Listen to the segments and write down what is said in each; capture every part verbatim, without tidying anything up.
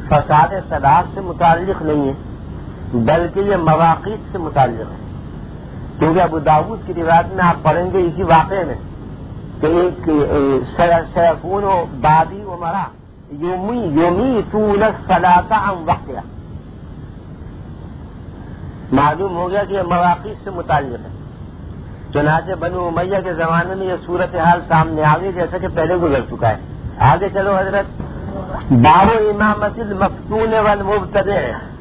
فساد صلاۃ سے متعلق نہیں ہے بلکہ یہ مواقیت سے متعلق ہے، کیونکہ ابو داؤد کی روایت میں آپ پڑھیں گے اسی واقعے میں کہ ایک سیکون و بادی و مرا یومی یومی طول الصلاۃ عن وقتها، معلوم ہو گیا کہ یہ مواقیت سے متعلق ہے۔ چنانچہ بنو امیہ کے زمانے میں یہ صورتحال سامنے آ گئی جیسا کہ پہلے گزر چکا ہے۔ آگے چلو حضرت، باب امامت المفتون والمبتدع،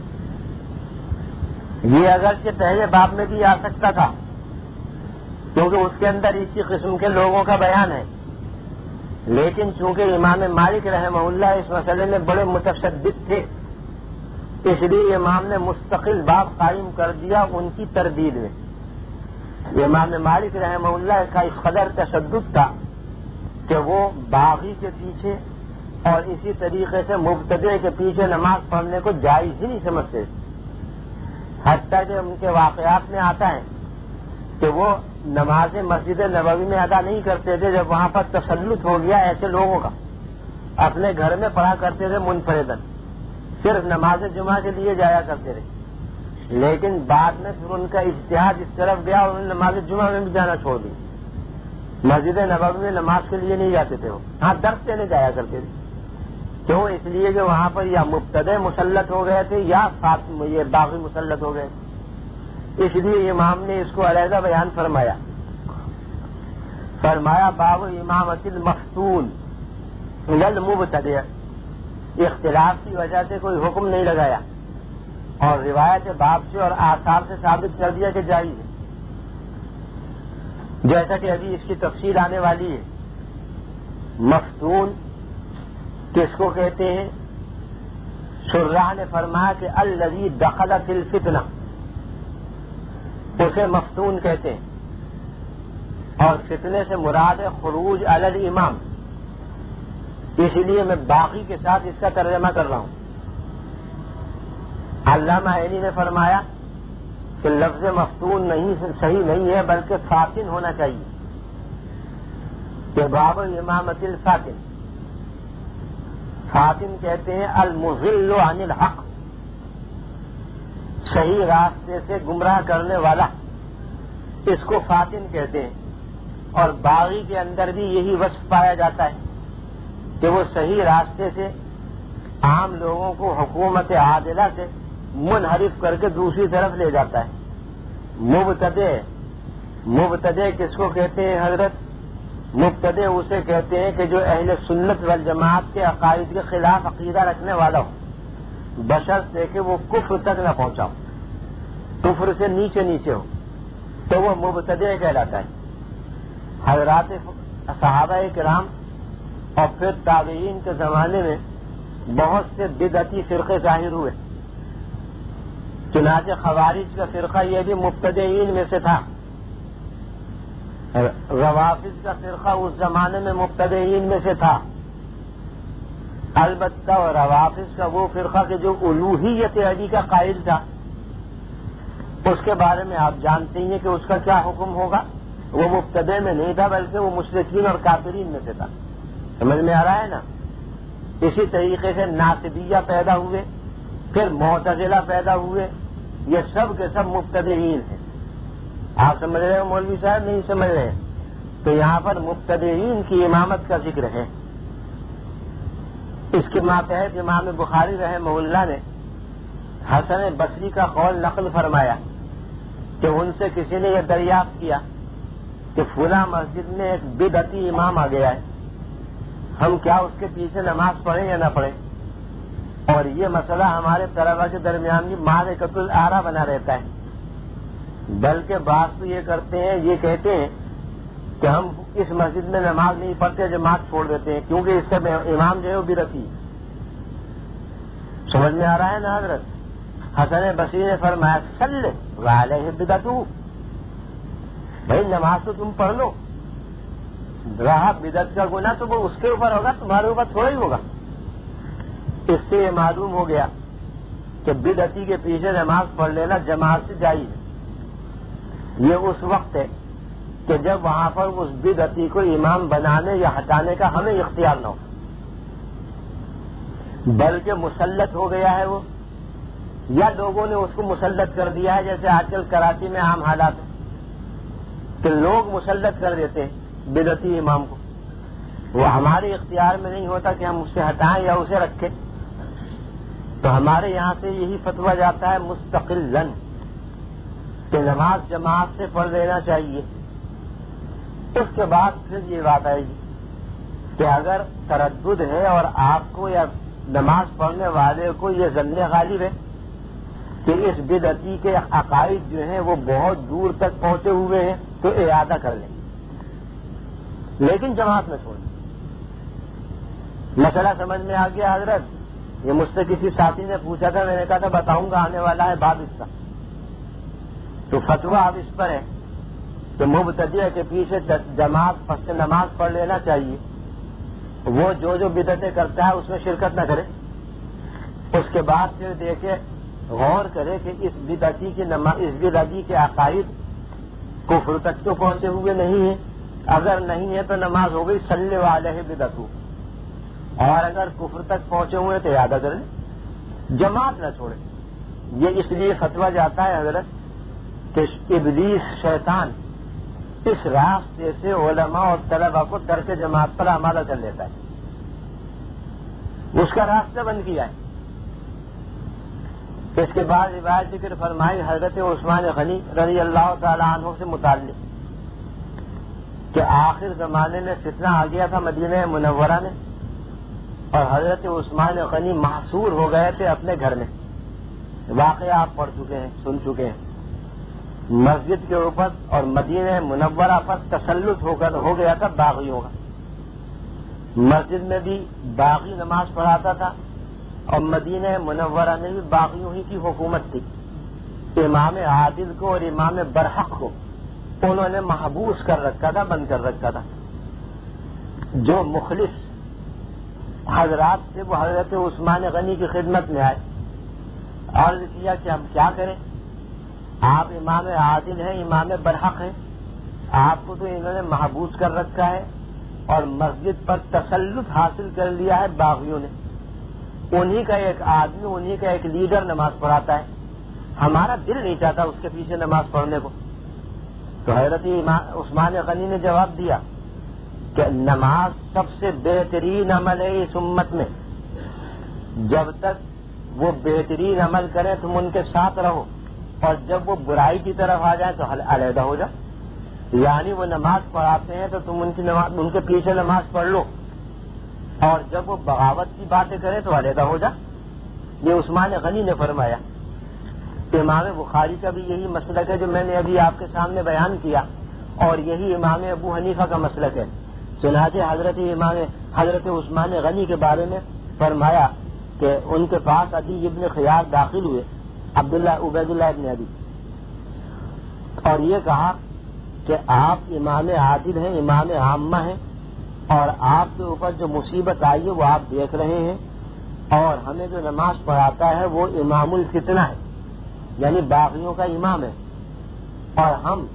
یہ اگرچہ پہلے باب میں بھی آ سکتا تھا کیونکہ اس کے اندر اسی قسم کے لوگوں کا بیان ہے، لیکن چونکہ امام مالک رحمہ اللہ اس مسئلے میں بڑے متشدد تھے، اس لیے امام نے مستقل باب قائم کر دیا ان کی تردید میں۔ امام مالک رحمہ اللہ کا اس قدر تشدد تھا کہ وہ باغی کے پیچھے اور اسی طریقے سے مبتدع کے پیچھے نماز پڑھنے کو جائز ہی نہیں سمجھتے، حتیٰ کہ ان کے واقعات میں آتا ہے کہ وہ نماز مسجد نبوی میں ادا نہیں کرتے تھے جب وہاں پر تسلط ہو گیا ایسے لوگوں کا، اپنے گھر میں پڑھا کرتے تھے منفردن، صرف نماز جمعہ کے لیے جایا کرتے تھے، لیکن بعد میں پھر ان کا اجتہاد اس طرف گیا اور انہوں نے نماز جمعہ میں بھی جانا چھوڑ دی، مسجد نبوی میں نماز کے لیے نہیں جاتے تھے، وہ ہاں درس دینے جایا کرتے تھے۔ کیوں؟ اس لیے کہ وہاں پر یا مبتدع مسلط ہو گئے تھے یا یہ باغی مسلط ہو گئے، اس لیے امام نے اس کو علیحدہ بیان فرمایا۔ فرمایا باب امامت المفتون والمبتدع، اختلاف کی وجہ سے کوئی حکم نہیں لگایا اور روایت باب سے اور آثار سے ثابت کر دیا کہ جائز ہے، جیسا کہ ابھی اس کی تفصیل آنے والی ہے۔ مفتون کس کو کہتے ہیں؟ شراح نے فرمایا کہ الذی دخل فی الفتنہ، اسے مفتون کہتے ہیں، اور فتنے سے مراد ہے خروج علی الامام، اسی لیے میں باقی کے ساتھ اس کا ترجمہ کر رہا ہوں۔ علامہ عینی نے فرمایا کہ لفظ مفتون نہیں صحیح نہیں ہے بلکہ فاتن ہونا چاہیے، کہ باب امامت الفاتن، فاتن کہتے ہیں المضل عن الحق، صحیح راستے سے گمراہ کرنے والا، اس کو فاتن کہتے ہیں، اور باغی کے اندر بھی یہی وصف پایا جاتا ہے کہ وہ صحیح راستے سے عام لوگوں کو حکومت عادلہ سے منحرف کر کے دوسری طرف لے جاتا ہے۔ مبتدع، مبتدع کس کو کہتے ہیں حضرت؟ مبتدع اسے کہتے ہیں کہ جو اہل سنت والجماعت کے عقائد کے خلاف عقیدہ رکھنے والا ہو، بشرطے کہ وہ کفر تک نہ پہنچا ہو، کفر سے نیچے نیچے ہو، تو وہ مبتدع کہلاتا ہے۔ حضرات صحابہ کرام اور پھر تابعین کے زمانے میں بہت سے بدعتی فرقے ظاہر ہوئے، چنانچہ خوارج کا فرقہ یہ بھی مبتدعین میں سے تھا، روافض کا فرقہ اس زمانے میں مبتدعین میں سے تھا، البتہ روافض کا وہ فرقہ کہ جو الوہیت علی کا قائل تھا، اس کے بارے میں آپ جانتے ہیں کہ اس کا کیا حکم ہوگا، وہ مبتدع میں نہیں تھا بلکہ وہ مشرکین اور کافرین میں سے تھا۔ سمجھ میں آ رہا ہے نا؟ اسی طریقے سے ناصبیہ پیدا ہوئے، پھر معتزلہ پیدا ہوئے، یہ سب کے سب مبتدعین ہیں۔ آپ سمجھ رہے ہو مولوی صاحب؟ نہیں سمجھ رہے؟ تو یہاں پر مبتدعین کی امامت کا ذکر ہے۔ اس کے ماتحت امام بخاری رحمہ اللہ نے حسن بصری کا قول نقل فرمایا کہ ان سے کسی نے یہ دریافت کیا کہ فلاں مسجد میں ایک بدعتی امام آ گیا ہے، ہم کیا اس کے پیچھے نماز پڑھیں یا نہ پڑھیں؟ اور یہ مسئلہ ہمارے طلبہ کے درمیان بھی معرکۃ الآراء بنا رہتا ہے، بلکہ بعض تو یہ کرتے ہیں، یہ کہتے ہیں کہ ہم اس مسجد میں نماز نہیں پڑھتے، جماعت چھوڑ دیتے ہیں کیونکہ اس سے امام جو ہے وہ بدعتی ہے۔ سمجھ میں آ رہا ہے نا حضرت؟ حسن بصری نے فرمایا صلی وعلیہ بدعتہ، بھائی نماز تو تم پڑھ لو، رہا بدعت کا گناہ تو وہ اس کے اوپر ہوگا، تمہارے اوپر تھوڑا ہی ہوگا۔ اس سے یہ معلوم ہو گیا کہ بدعتی کے پیچھے نماز پڑھ لینا جماعت سے جائز ہے۔ یہ اس وقت ہے کہ جب وہاں پر اس بدعتی کو امام بنانے یا ہٹانے کا ہمیں اختیار نہ ہو، بلکہ مسلط ہو گیا ہے وہ، یا لوگوں نے اس کو مسلط کر دیا ہے، جیسے آج کل کراچی میں عام حالات ہیں کہ لوگ مسلط کر دیتے ہیں بدعتی امام کو. وہ ہمارے اختیار میں نہیں ہوتا کہ ہم اسے ہٹائیں یا اسے رکھیں. تو ہمارے یہاں سے یہی فتویٰ جاتا ہے مستقلاً کہ نماز جماعت سے پڑھ لینا چاہیے. اس کے بعد پھر یہ بات آئے گی کہ اگر تردد ہے اور آپ کو یا نماز پڑھنے والے کو یہ ظن غالب ہے کہ اس بدعتی کے عقائد جو ہیں وہ بہت دور تک پہنچے ہوئے ہیں، تو اعادہ کر لیں، لیکن جماعت میں چھوڑ دیں. مسئلہ سمجھ میں آ گیا حضرت؟ یہ مجھ سے کسی ساتھی نے پوچھا تھا، میں نے کہا تھا بتاؤں گا، آنے والا ہے باب اس کا. تو فتویٰ اب اس پر ہے کہ مبتدیع کے پیچھے جماعت پس نماز پڑھ لینا چاہیے. وہ جو جو بدعتیں کرتا ہے اس میں شرکت نہ کرے. اس کے بعد پھر دیکھے، غور کرے کہ اس بدعتی کی نماز، اس بدعتی کے عقائد کفر تک تو پہنچے ہوئے نہیں ہیں. اگر نہیں ہے تو نماز ہو گئی صلی علیہ بدعتو، اور اگر کفر تک پہنچے ہوئے تو اعادہ کریں، جماعت نہ چھوڑے. یہ اس لیے فتویٰ جاتا ہے حضرت کہ ابلیس شیطان اس راستے سے علماء اور طلباء کو ترک جماعت پر آمادہ کر لیتا ہے، اس کا راستہ بند کیا ہے. اس کے بعد روایت ذکر فرمائی حضرت عثمان غنی رضی اللہ تعالیٰ عنہ سے متعلق کہ آخر زمانے میں فتنہ آ گیا تھا مدینہ منورہ میں، اور حضرت عثمان غنی محصور ہو گئے تھے اپنے گھر میں. واقعہ آپ پڑھ چکے ہیں، سن چکے ہیں. مسجد کے اوپر اور مدینہ منورہ پر تسلط ہو کر ہو گیا تھا باغیوں کا. مسجد میں بھی باغی نماز پڑھاتا تھا، اور مدینہ منورہ میں بھی باغیوں ہی کی حکومت تھی. امام عادل کو اور امام برحق کو انہوں نے محبوس کر رکھا تھا، بند کر رکھا تھا. جو مخلص حضرات سے وہ حضرت عثمان غنی کی خدمت میں آئے، عرض کیا کہ ہم کیا کریں، آپ امام عادل ہیں، امام برحق ہیں، آپ کو تو انہوں نے محبوس کر رکھا ہے اور مسجد پر تسلط حاصل کر لیا ہے باغیوں نے. انہی کا ایک آدمی، انہی کا ایک لیڈر نماز پڑھاتا ہے، ہمارا دل نہیں چاہتا اس کے پیچھے نماز پڑھنے کو. تو حضرت عثمان غنی نے جواب دیا کہ نماز سب سے بہترین عمل ہے اس امت میں، جب تک وہ بہترین عمل کریں تم ان کے ساتھ رہو، اور جب وہ برائی کی طرف آ جائیں تو علیحدہ ہو جاؤ. یعنی وہ نماز پڑھاتے ہیں تو تم ان کی نماز، ان کے پیچھے نماز پڑھ لو، اور جب وہ بغاوت کی باتیں کریں تو علیحدہ ہو جا. یہ عثمان غنی نے فرمایا. امام بخاری کا بھی یہی مسلک ہے جو میں نے ابھی آپ کے سامنے بیان کیا، اور یہی امام ابو حنیفہ کا مسلک ہے. چنانچہ حضرت امام حضرت عثمان غنی کے بارے میں فرمایا کہ ان کے پاس عدی ابن خیار داخل ہوئے، عبداللہ عبید اللہ ابن عدی، اور یہ کہا کہ آپ امام عادل ہیں، امام عامہ ہیں، اور آپ کے اوپر جو مصیبت آئی ہے وہ آپ دیکھ رہے ہیں، اور ہمیں جو نماز پڑھاتا ہے وہ امام الفتنہ ہے، یعنی باغیوں کا امام ہے، اور ہم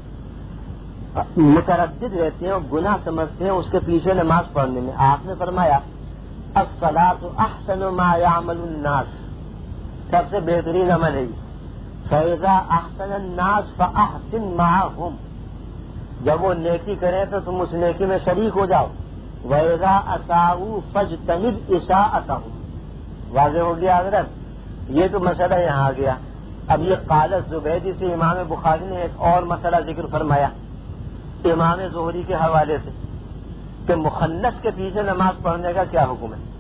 متردد رہتے ہیں اور گناہ سمجھتے ہیں اس کے پیچھے نماز پڑھنے میں. آپ نے فرمایا الصلاۃ احسن ما یعمل الناس، سب سے بہترین عمل ہے. فاذا احسن الناس فاحسن معهم، جب وہ نیکی کریں تو تم اس نیکی میں شریک ہو جاؤ. وَإِذَا أَسَاءُوا فَاجْتَنِبْ إِسَاءَتَهُمْ. واضح ہو گیا حضرت؟ یہ تو مسئلہ یہاں آ گیا. اب یہ قال الزبیدی سے امام بخاری نے ایک اور مسئلہ ذکر فرمایا امام زہری کے حوالے سے کہ مخنث کے پیچھے نماز پڑھنے کا کیا حکم ہے.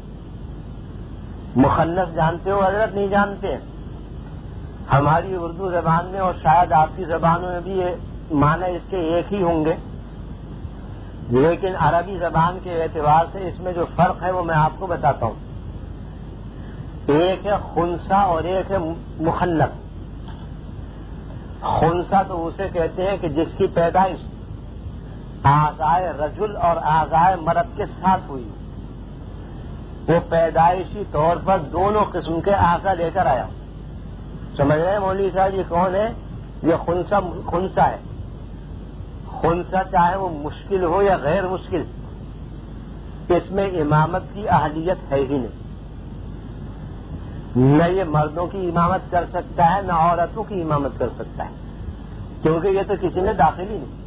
مخنث جانتے ہو حضرت؟ نہیں جانتے. ہماری اردو زبان میں اور شاید آپ کی زبانوں میں بھی یہ معنی اس کے ایک ہی ہوں گے، لیکن عربی زبان کے اعتبار سے اس میں جو فرق ہے وہ میں آپ کو بتاتا ہوں. ایک ہے خنثی اور ایک ہے مخنث. خنثی تو اسے کہتے ہیں کہ جس کی پیدائش اعضائے رجل اور اعضائے مرد کے ساتھ ہوئی، وہ پیدائشی طور پر دونوں قسم کے اعضا لے کر آیا. سمجھ رہے ہیں مولوی صاحب یہ کون ہے؟ یہ خنثی خنثی ہے. خنثی چاہے وہ مشکل ہو یا غیر مشکل، اس میں امامت کی اہلیت ہے ہی نہیں. نہ یہ مردوں کی امامت کر سکتا ہے نہ عورتوں کی امامت کر سکتا ہے، کیونکہ یہ تو کسی میں داخل ہی نہیں۔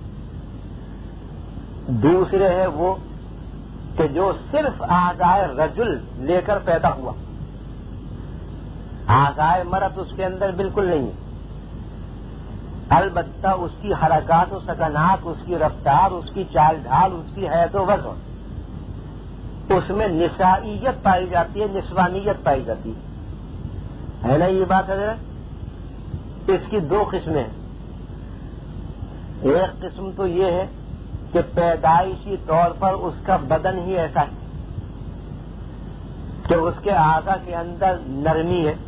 دوسرے ہے وہ کہ جو صرف اعضائے رجل لے کر پیدا ہوا، اعضائے مرد اس کے اندر بالکل نہیں ہے، البتہ اس کی حرکات و سکنات، اس کی رفتار، اس کی چال ڈھال، اس کی حیت و وزن، اس میں نسائیت پائی جاتی ہے، نسوانیت پائی جاتی ہے، ہے نا یہ بات ہے؟ اس کی دو قسمیں ہیں۔ ایک قسم تو یہ ہے کہ پیدائشی طور پر اس کا بدن ہی ایسا ہے کہ اس کے اعضاء کے اندر نرمی ہے،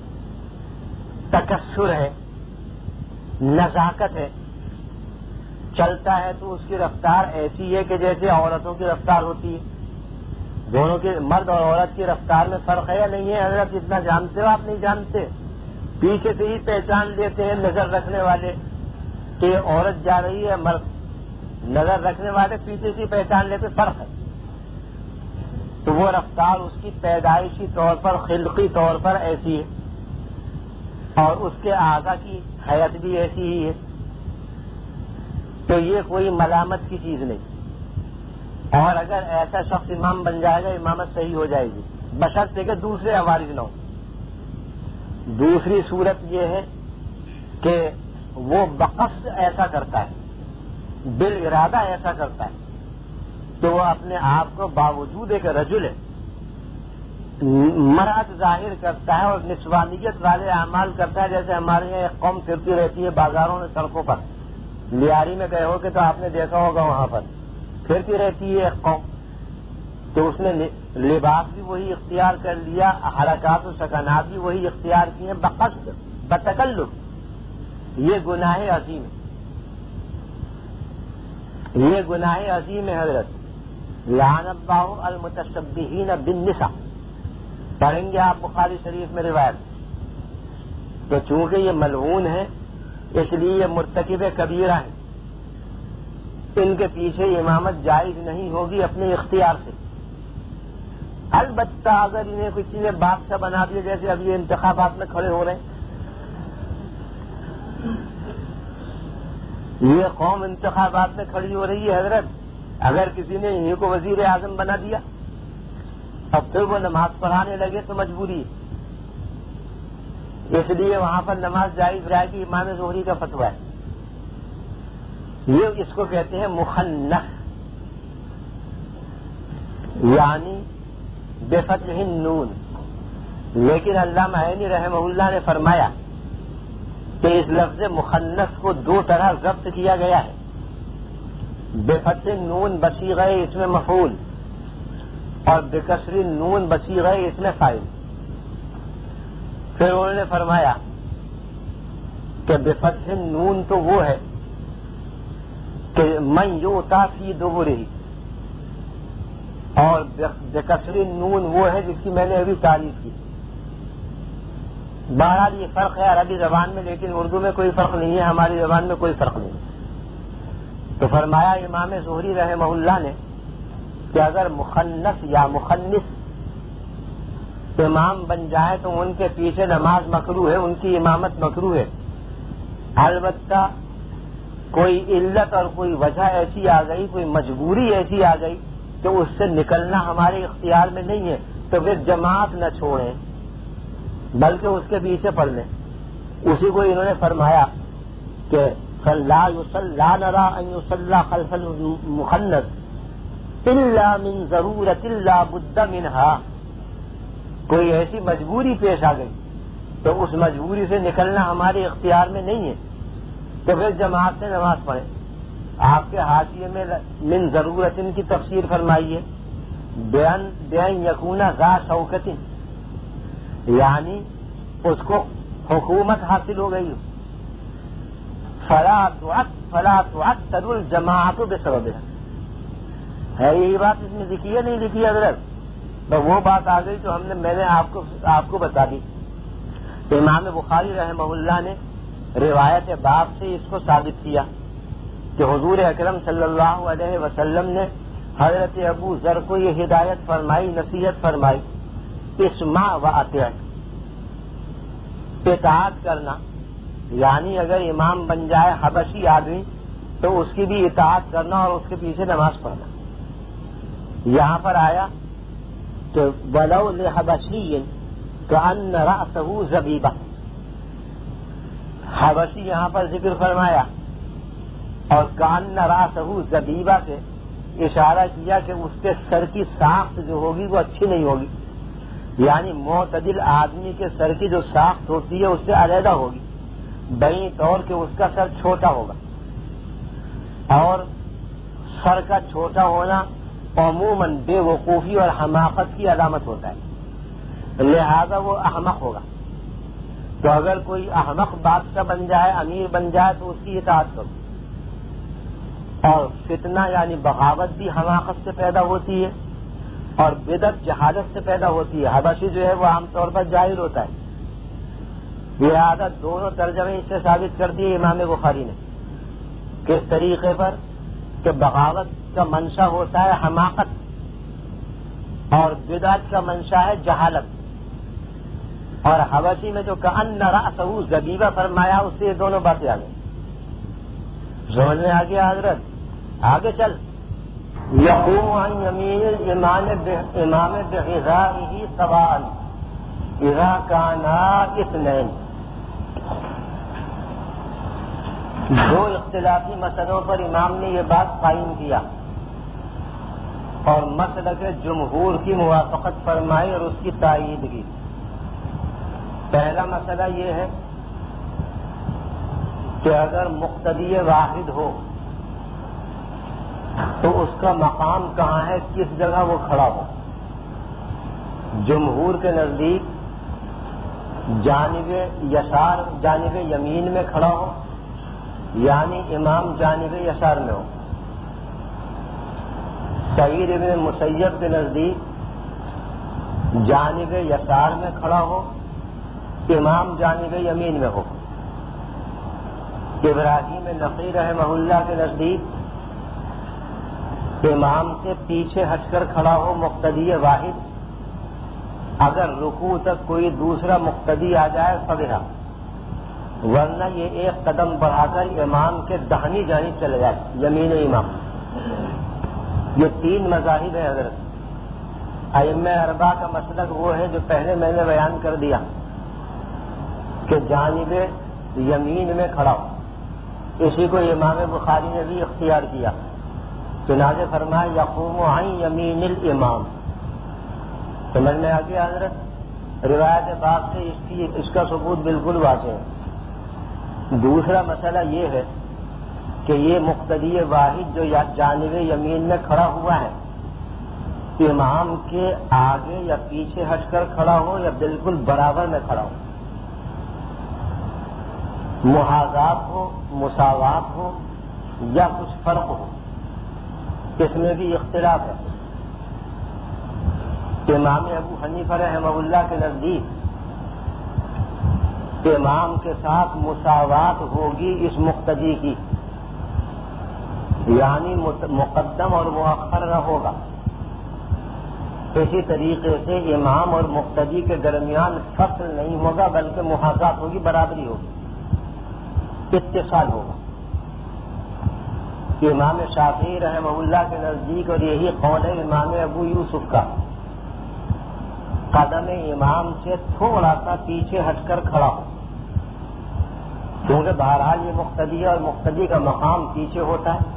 تکثر ہے، نزاکت ہے، چلتا ہے تو اس کی رفتار ایسی ہے کہ جیسے عورتوں کی رفتار ہوتی ہے۔ دونوں کے مرد اور عورت کی رفتار میں فرق ہے یا نہیں ہے حضرت؟ اتنا جانتے ہو آپ؟ نہیں جانتے؟ پیچھے سے ہی پہچان لیتے ہیں نظر رکھنے والے کہ یہ عورت جا رہی ہے، مرد، نظر رکھنے والے پیچھے سے پہچان لیتے، فرق ہے۔ تو وہ رفتار اس کی پیدائشی طور پر، خلقی طور پر ایسی ہے، اور اس کے اعضاء کی حیت بھی ایسی ہی ہے، تو یہ کوئی ملامت کی چیز نہیں۔ اور اگر ایسا شخص امام بن جائے گا، امامت صحیح ہو جائے گی، بشرطے کہ دوسرے عوارض نہ ہو۔ دوسری صورت یہ ہے کہ وہ بقصد ایسا کرتا ہے، بالارادہ ایسا کرتا ہے کہ وہ اپنے آپ کو باوجود ایک رجل ہے، مرد ظاہر کرتا ہے اور نسوانیت والے اعمال کرتا ہے۔ جیسے ہمارے یہاں ایک قوم پھرتی رہتی ہے بازاروں میں، سڑکوں پر، لیاری میں گئے ہو کہ تو آپ نے دیکھا ہوگا، وہاں پر پھرتی رہتی ہے ایک قوم، تو اس نے لباس بھی وہی اختیار کر لیا، حرکات و سکنات بھی وہی اختیار کیے، بقصد، بتکلف۔ یہ گناہ عظیم ہے، یہ گناہ عظیم ہے حضرت۔ لعن اللہ المتشبہین بالنساء، پڑھیں گے آپ بخاری شریف میں روایت۔ تو چونکہ یہ ملعون ہے، اس لیے یہ مرتکب کبیرہ ہیں، ان کے پیچھے امامت جائز نہیں ہوگی اپنے اختیار سے۔ البتہ اگر انہیں کسی نے بادشاہ بنا دیا، جیسے اب یہ انتخابات میں کھڑے ہو رہے ہیں، یہ قوم انتخابات میں کھڑی ہو رہی ہے حضرت، اگر کسی نے انہیں کو وزیر اعظم بنا دیا اب پھر وہ نماز پڑھانے لگے تو مجبوری ہے، اس لیے وہاں پر نماز جائز رہے گی، امام زہری کا فتویٰ ہے۔ یہ اس کو کہتے ہیں مخنث، یعنی بفتح النون۔ لیکن علامہ عینی رحمہ اللہ نے فرمایا کہ اس لفظ مخنث کو دو طرح ضبط کیا گیا ہے، بفتح النون بصیغہ اسم مفعول، اور بکسر النون بصیغہ اسم فاعل۔ پھر انہوں نے فرمایا کہ بفتح النون تو وہ ہے کہ من یؤتی فی دبرہ، اور بکسر النون وہ ہے جس کی میں نے ابھی تعریف کی۔ بہرحال یہ فرق ہے عربی زبان میں، لیکن اردو میں کوئی فرق نہیں ہے، ہماری زبان میں کوئی فرق نہیں ہے۔ تو فرمایا امام زہری رحمہ اللہ نے کہ اگر مخنث یا مخنث امام بن جائے تو ان کے پیچھے نماز مکروہ ہے، ان کی امامت مکروہ ہے، البتہ کوئی علت اور کوئی وجہ ایسی آ گئی، کوئی مجبوری ایسی آ گئی کہ اس سے نکلنا ہمارے اختیار میں نہیں ہے، تو پھر جماعت نہ چھوڑیں بلکہ اس کے پیچھے پڑھ لیں۔ اسی کو انہوں نے فرمایا کہ لا يصلى نرى ان يصلى خلف المخنث الا من ضرورت لا بد منها، کوئی ایسی مجبوری پیش آ گئی تو اس مجبوری سے نکلنا ہمارے اختیار میں نہیں ہے، تو پھر جماعت سے نماز پڑھیں۔ آپ کے حاشیے میں من ضرورت کی تفسیر فرمائی ہے، بیان بیان یکون ذا شوکت، یعنی اس کو حکومت حاصل ہو گئی، فلا فلا تعطل الجماعت بسببها، ہے یہی بات اس میں لکھی ہے نہیں لکھی حضرت؟ تو وہ بات آ گئی تو ہم نے میں نے آپ کو آپ کو بتا دی۔ امام بخاری رحمہ اللہ نے روایت باب سے اس کو ثابت کیا کہ حضور اکرم صلی اللہ علیہ وسلم نے حضرت ابو ذر کو یہ ہدایت فرمائی، نصیحت فرمائی، اسمع و اطیع، اطاعت کرنا یعنی اگر امام بن جائے حبشی آدمی تو اس کی بھی اطاعت کرنا اور اس کے پیچھے نماز پڑھنا. یہاں پر آیا کہ وَلَوْ لِحَبَشِيٍّ كَأَنَّ رَأْسَهُ زَبِيبَةٌ. حبشی یہاں پر ذکر فرمایا اور کأن رأسہ زبیبہ سے اشارہ کیا کہ اس کے سر کی ساخت جو ہوگی وہ اچھی نہیں ہوگی. یعنی معتدل آدمی کے سر کی جو ساخت ہوتی ہے اس سے علیحدہ ہوگی، بین طور کہ اس کا سر چھوٹا ہوگا، اور سر کا چھوٹا ہونا عموماً بے وقوفی اور حماقت کی علامت ہوتا ہے، لہذا وہ احمق ہوگا. تو اگر کوئی احمق بادشاہ بن جائے، امیر بن جائے تو اس کی اطاعت کرو. اور فتنہ یعنی بغاوت بھی حماقت سے پیدا ہوتی ہے اور بدعت جہالت سے پیدا ہوتی ہے. حبشی جو ہے وہ عام طور پر جاہل ہوتا ہے. لہذا دونوں ترجمے اس سے ثابت کر دیے امام بخاری نے کس طریقے پر کہ بغاوت کا منشا ہوتا ہے حماقت اور بدعت کا منشا ہے جہالت. اور حبشی میں جو کأن رأسہ زبیبہ فرمایا اس سے یہ دونوں باتیں آ گئی. سمجھ میں آ گیا حضرت؟ آگے چل. یقوم عن یمین الامام بغذائه سواء اذا کانا اثنین. دو اختلافی مسئلوں پر امام نے یہ بات قائم کیا اور مسلک جمہور کی موافقت فرمائی اور اس کی تائید کی. پہلا مسئلہ یہ ہے کہ اگر مقتدی واحد ہو تو اس کا مقام کہاں ہے، کس جگہ وہ کھڑا ہو. جمہور کے نزدیک جانب یسار جانب یمین میں کھڑا ہو، یعنی امام جانب یسار میں ہو. سعید ابن مسیب کے نزدیک جانب یسار میں کھڑا ہو، امام جانب یمین میں ہو. ابراہیم نقی رحمہ اللہ کے نزدیک امام سے پیچھے ہٹ کر کھڑا ہو مقتدی واحد، اگر رکوع تک کوئی دوسرا مقتدی آ جائے فبہا، ورنہ یہ ایک قدم بڑھا کر امام کے داہنی جانب چلے جائے یمین امام. یہ تین مذاہب ہیں حضرت. ائمہ اربعہ کا مسلک وہ ہے جو پہلے میں نے بیان کر دیا کہ جانب یمین میں کھڑا ہو. اسی کو امام بخاری نے بھی اختیار کیا. چنانچہ فرمایا یقوم عن یمین الامام. سمجھ میں آ گیا حضرت؟ روایت پاک سے اس کی اس کا ثبوت بالکل واضح ہے. دوسرا مسئلہ یہ ہے کہ یہ مقتدی واحد جو یا جانب یمین میں کھڑا ہوا ہے امام کے آگے یا پیچھے ہٹ کر کھڑا ہو یا بالکل برابر میں کھڑا ہو، محاذات ہو، مساوات ہو یا کچھ فرق ہو، اس میں بھی اختلاف ہے. امام ابو حنیفہ رحمہ اللہ کے نزدیک امام کے ساتھ مساوات ہوگی اس مقتدی کی، یعنی مقدم اور مؤخر نہ ہوگا. اسی طریقے سے امام اور مقتدی کے درمیان فصل نہیں ہوگا بلکہ محاذات ہوگی، برابری ہوگی، اتصال ہوگا. امام شافعی رحمہ اللہ کے نزدیک اور یہی قول ہے امام ابو یوسف کا، قدم امام سے تھوڑا سا پیچھے ہٹ کر کھڑا ہو، کیونکہ بہرحال یہ مقتدی اور مقتدی کا مقام پیچھے ہوتا ہے.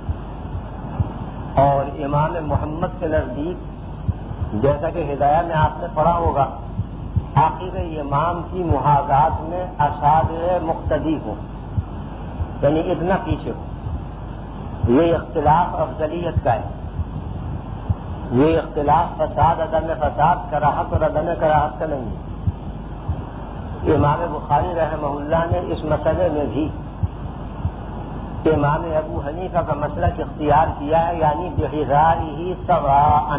اور امام محمد کے نزدیک جیسا کہ ہدایہ میں آپ نے پڑھا ہوگا آخر امام کی محاذات میں اصابع مقتدی ہو، یعنی اتنا پیچھے ہو. یہ اختلاف افضلیت کا ہے. یہ اختلاف فساد عدم فساد کراہت اور عدم کراہت کا نہیں ہے. امام بخاری رحمہ اللہ نے اس مسئلے میں بھی امام ابو حنیفہ کا مسلک اختیار کیا ہے، یعنی بحذائہ سواء.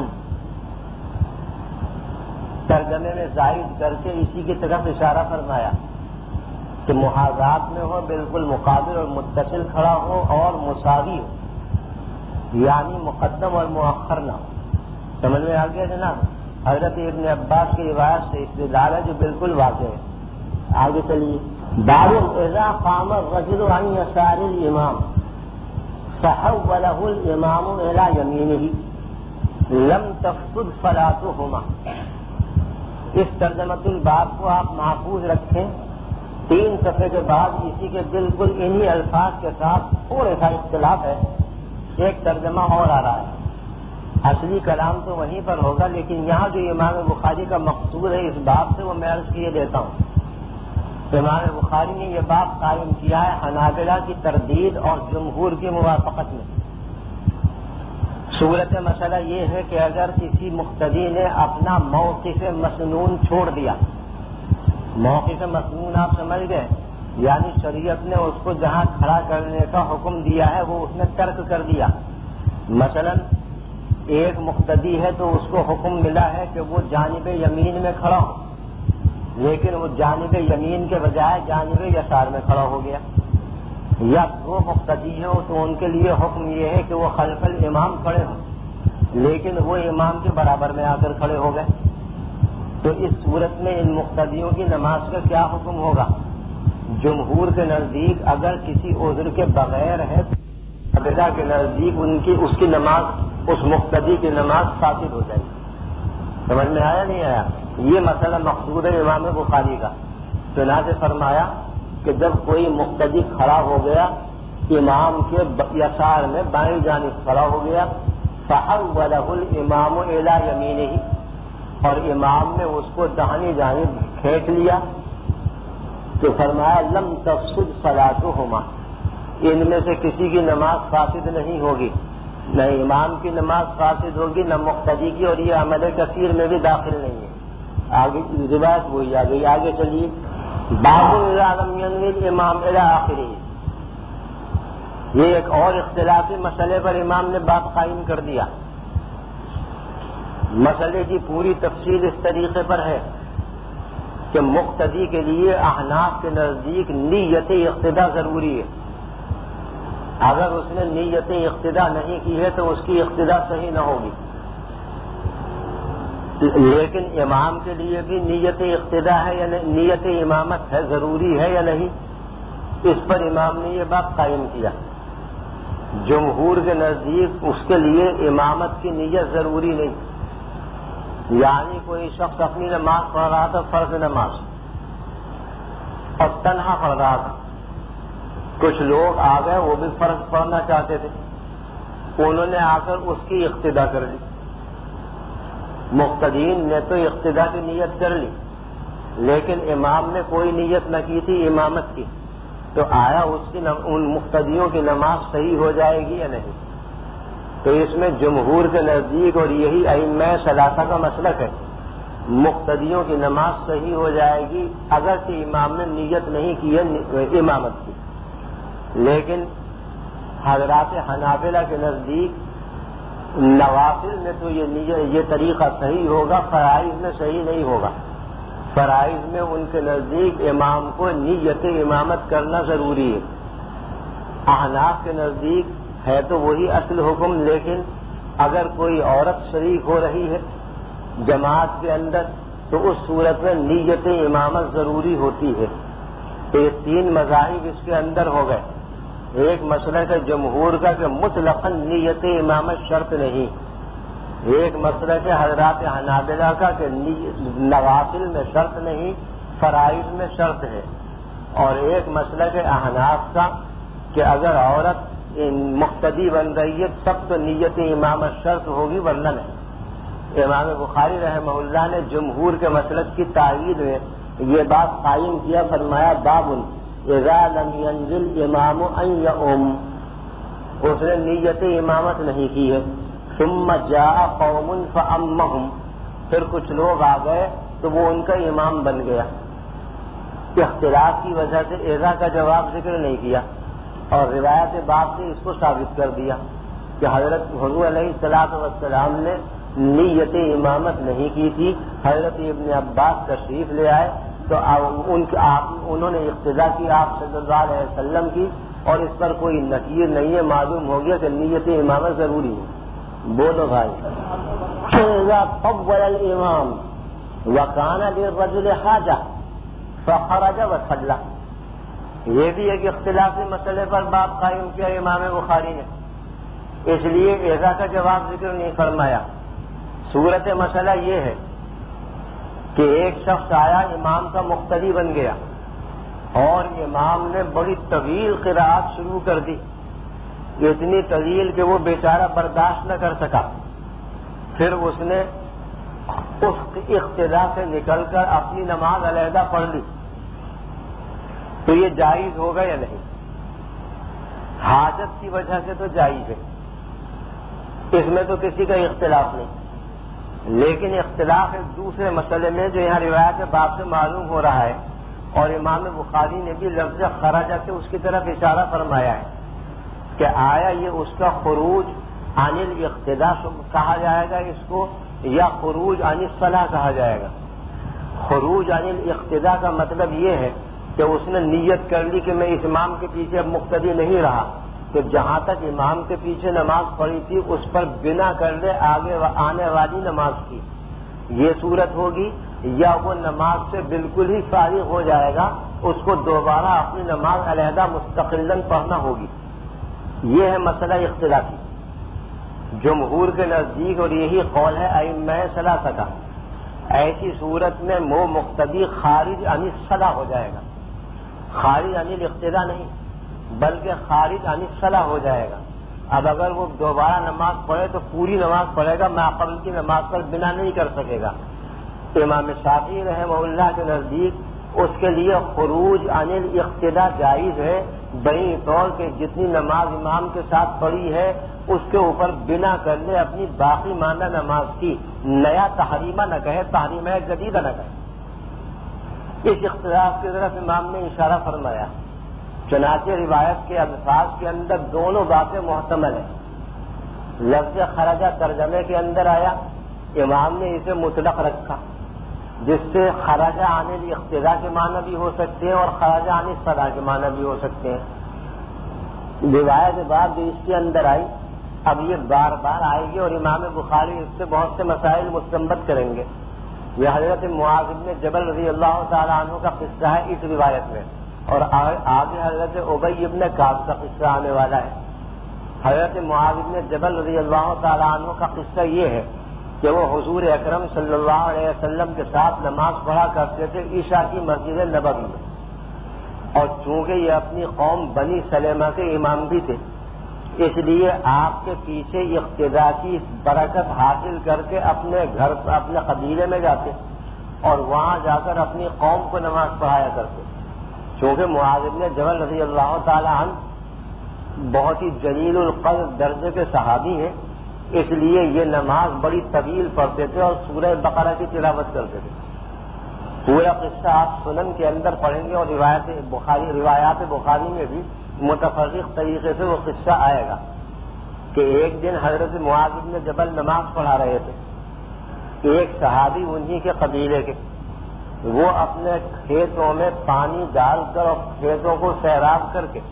ترجمے میں زائد کر کے اسی کی طرف اشارہ فرمایا کہ محاذات میں ہو، بالکل مقابل اور متصل کھڑا ہو اور مساوی ہو، یعنی مقدم اور مؤخر نہ ہو. سمجھ میں آ گیا جناب؟ حضرت ابن عباس کی روایت سے استدلال ہے جو بالکل واضح ہے آگے چلیے. باب اذا قام الرجل عن يسار الامام فحوله الامام الى يمينه لم تفسد صلاتهما. اس ترجمۃ الباب کو آپ محفوظ رکھیں. تین صفحے کے بعد اسی کے بالکل انہی الفاظ کے ساتھ تھوڑا سا اختلاف ہے. ایک ترجمہ اور آ رہا ہے. اصلی کلام تو وہیں پر ہوگا، لیکن یہاں جو امام بخاری کا مقصود ہے اس باب سے وہ میں عرض کیے دیتا ہوں. امام بخاری نے یہ باب قائم کیا ہے حنابلہ کی تردید اور جمہور کی موافقت میں. صورت مسئلہ یہ ہے کہ اگر کسی مقتدی نے اپنا موقف مسنون چھوڑ دیا، موقف مسنون آپ سمجھ گئے، یعنی شریعت نے اس کو جہاں کھڑا کرنے کا حکم دیا ہے وہ اس نے ترک کر دیا. مثلا ایک مقتدی ہے تو اس کو حکم ملا ہے کہ وہ جانب یمین میں کھڑا ہو، لیکن وہ جانب یمین کے بجائے جانب یسار میں کھڑا ہو گیا. یا دو مقتدی ہو تو ان کے لیے حکم یہ ہے کہ وہ خلف الامام کھڑے ہوں، لیکن وہ امام کے برابر میں آ کر کھڑے ہو گئے. تو اس صورت میں ان مقتدیوں کی نماز کا کیا حکم ہوگا؟ جمہور کے نزدیک اگر کسی عذر کے بغیر ہے تو حنابلہ کے نزدیک ان کی اس کی نماز، اس مقتدی کی نماز فاسد ہو جائے گی. سمجھ میں آیا نہیں آیا؟ یہ مسئلہ مقصود ہے امام بخاری کا. چنانچہ فرمایا کہ جب کوئی مقتدی کھڑا ہو گیا امام کے یسار میں بائیں جانب کھڑا ہو گیا، فحوله الامام الى یمینہ، اور امام نے اس کو داہنی جانب کھینچ لیا تو فرمایا لم تفسد صلاتهما، ان میں سے کسی کی نماز فاسد نہیں ہوگی، نہ امام کی نماز فاسد ہوگی نہ مقتدی کی، اور یہ عمل کثیر میں بھی داخل نہیں ہے. آگے روایت وہی آ گئی. آگے چلیے. باب اذا لم ينوي الامام الى آخره. یہ ایک اور اختلافی مسئلے پر امام نے باب قائم کر دیا. مسئلے کی پوری تفصیل اس طریقے پر ہے کہ مقتدی کے لیے احناف کے نزدیک نیت اقتدا ضروری ہے. اگر اس نے نیت اقتدا نہیں کی ہے تو اس کی اقتدا صحیح نہ ہوگی. لیکن امام کے لیے بھی نیت اقتدا ہے یا نہیں، نیت امامت ہے، ضروری ہے یا نہیں، اس پر امام نے یہ بات قائم کیا. جمہور کے نزدیک اس کے لیے امامت کی نیت ضروری نہیں. یعنی کوئی شخص اپنی نماز پڑھ رہا تھا، فرض نماز، اور تنہا پڑھ رہا تھا. کچھ لوگ آ گئے وہ بھی فرض پڑھنا چاہتے تھے، انہوں نے آ کر اس کی اقتدا کر لی. مقتدین نے تو اقتدا کی نیت کر لی، لیکن امام نے کوئی نیت نہ کی تھی امامت کی. تو آیا اس کی ان مقتدیوں کی نماز صحیح ہو جائے گی یا نہیں؟ تو اس میں جمہور کے نزدیک، اور یہی ائمہ ثلاثہ کا مسلک ہے، مقتدیوں کی نماز صحیح ہو جائے گی اگرچہ امام نے نیت نہیں کی ہے امامت کی. لیکن حضرات حنابلہ کے نزدیک نوافل میں تو یہ یہ طریقہ صحیح ہوگا، فرائض میں صحیح نہیں ہوگا. فرائض میں ان کے نزدیک امام کو نیت امامت کرنا ضروری ہے. احناف کے نزدیک ہے تو وہی اصل حکم، لیکن اگر کوئی عورت شریک ہو رہی ہے جماعت کے اندر تو اس صورت میں نیت امامت ضروری ہوتی ہے. تو یہ تین مذاہب اس کے اندر ہو گئے. ایک مسئلہ ہے جمہور کا کہ مطلقاً نیت امامت شرط نہیں. ایک مسئلہ ہے حضرات حنابلہ کا کہ نوافل میں شرط نہیں، فرائض میں شرط ہے. اور ایک مسئلہ ہے احناف کا کہ اگر عورت مقتدی بن رہی ہے تب تو نیت امامت شرط ہوگی، ورنہ نہیں. امام بخاری رحمہ اللہ نے جمہور کے مسلک کی تائید میں یہ بات قائم کیا، فرمایا باب اذا لم ينزل امام ان يؤم. اس نے نیت امامت نہیں کی ہے. ثم جاء قوم فامهم، پھر کچھ لوگ آ گئے تو وہ ان کا امام بن گیا. اختلاف کی وجہ سے اذا کا جواب ذکر نہیں کیا، اور روایت باب سے اس کو ثابت کر دیا کہ حضرت حضور علیہ الصلوۃ والسلام نے نیت امامت نہیں کی تھی. حضرت ابن عباس تشریف لے آئے تو ان کے آپ انہوں نے اقتدا کی آپ صلی اللہ علیہ وسلم کی، اور اس پر کوئی نکیر نہیں ہے. معلوم ہو گیا کہ نیت امامت ضروری ہے. بولو بھائی. اذا طول الامام وكان للرجل حاجه فخرج وصلى. یہ بھی ایک اختلافی مسئلے پر باب قائم کیا امام بخاری نے، اس لیے ایزا کا جواب ذکر نہیں فرمایا. صورت مسئلہ یہ ہے کہ ایک شخص آیا امام کا مقتدی بن گیا اور امام نے بڑی طویل قراءت شروع کر دی، اتنی طویل کہ وہ بیچارہ برداشت نہ کر سکا. پھر اس نے اس اقتدا سے نکل کر اپنی نماز علیحدہ پڑھ لی، تو یہ جائز ہوگا یا نہیں؟ حاجت کی وجہ سے تو جائز ہے، اس میں تو کسی کا اختلاف نہیں. لیکن اختلاف ایک دوسرے مسئلے میں جو یہاں روایت باب سے معلوم ہو رہا ہے، اور امام بخاری نے بھی لفظ خرجہ سے اس کی طرف اشارہ فرمایا ہے کہ آیا یہ اس کا خروج عن الاقتداء کہا جائے گا اس کو، یا خروج عن الصلاح کہا جائے گا. خروج عن الاقتداء کا مطلب یہ ہے کہ اس نے نیت کر لی کہ میں اس امام کے پیچھے اب مقتدی نہیں رہا، تو جہاں تک امام کے پیچھے نماز پڑھی تھی اس پر بنا کر لے آگے آنے والی نماز کی، یہ صورت ہوگی. یا وہ نماز سے بالکل ہی فارغ ہو جائے گا، اس کو دوبارہ اپنی نماز علیحدہ مستقلاً پڑھنا ہوگی. یہ ہے مسئلہ اختلافی. جمہور کے نزدیک اور یہی قول ہے ائمہ ثلاثہ کا، ایسی صورت میں وہ مقتدی خارج عن الصلاح ہو جائے گا، خارج عن الاقتداء نہیں بلکہ خارج عن الصلاح ہو جائے گا. اب اگر وہ دوبارہ نماز پڑھے تو پوری نماز پڑھے گا، ما قبل کی نماز پر بنا نہیں کر سکے گا. امام شافعی رحمہ اللہ کے نزدیک اس کے لیے خروج عن الاقتداء جائز ہے، بہین طور کہ جتنی نماز امام کے ساتھ پڑھی ہے اس کے اوپر بنا کر لے اپنی باقی ماندہ نماز کی، نیا تحریمہ نہ کہے، تحریمہ جدیدہ نہ کہے. اس اختلاف کی طرف امام نے اشارہ فرمایا. چنانچہ روایت کے الفاظ کے اندر دونوں باتیں محتمل ہیں. لفظ خرجہ ترجمے کے اندر آیا، امام نے اسے مطلق رکھا، جس سے خرجہ عن الاقتداء کے معنی بھی ہو سکتے ہیں اور خرجہ عن الصلاح کے معنی بھی ہو سکتے ہیں. روایت بعد جو اس کے اندر آئی اب یہ بار بار آئے گی اور امام بخاری اس سے بہت سے مسائل مستنبط کریں گے. یہ حضرت معاذ بن جبل رضی اللہ تعالیٰ عنہ کا قصہ ہے اس روایت میں، اور آگے حضرت ابی بن کعب کا قصہ آنے والا ہے. حضرت معاذ بن جبل رضی اللہ تعالیٰ عنہ کا قصہ یہ ہے کہ وہ حضور اکرم صلی اللہ علیہ وسلم کے ساتھ نماز پڑھا کرتے تھے عشاء کی مسجد نبوی میں، اور چونکہ یہ اپنی قوم بنی سلیمہ کے امام بھی تھے اس لیے آپ کے پیچھے اقتداء کی برکت حاصل کر کے اپنے گھر اپنے قبیلے میں جاتے اور وہاں جا کر اپنی قوم کو نماز پڑھایا کرتے. چونکہ معاذ بن جبل رضی اللہ تعالی عنہ بہت ہی جلیل القدر درجے کے صحابی ہیں، اس لیے یہ نماز بڑی طویل پڑھتے تھے اور سورہ بقرہ کی تلاوت کرتے تھے. پورا قصہ آپ سنن کے اندر پڑھیں گے اور روایت بخاری روایات بخاری میں بھی متفرق طریقے سے وہ قصہ آئے گا کہ ایک دن حضرت معاذ بن جبل نماز پڑھا رہے تھے. ایک صحابی انہی کے قبیلے کے، وہ اپنے کھیتوں میں پانی ڈال کر اور کھیتوں کو سیراب کر کے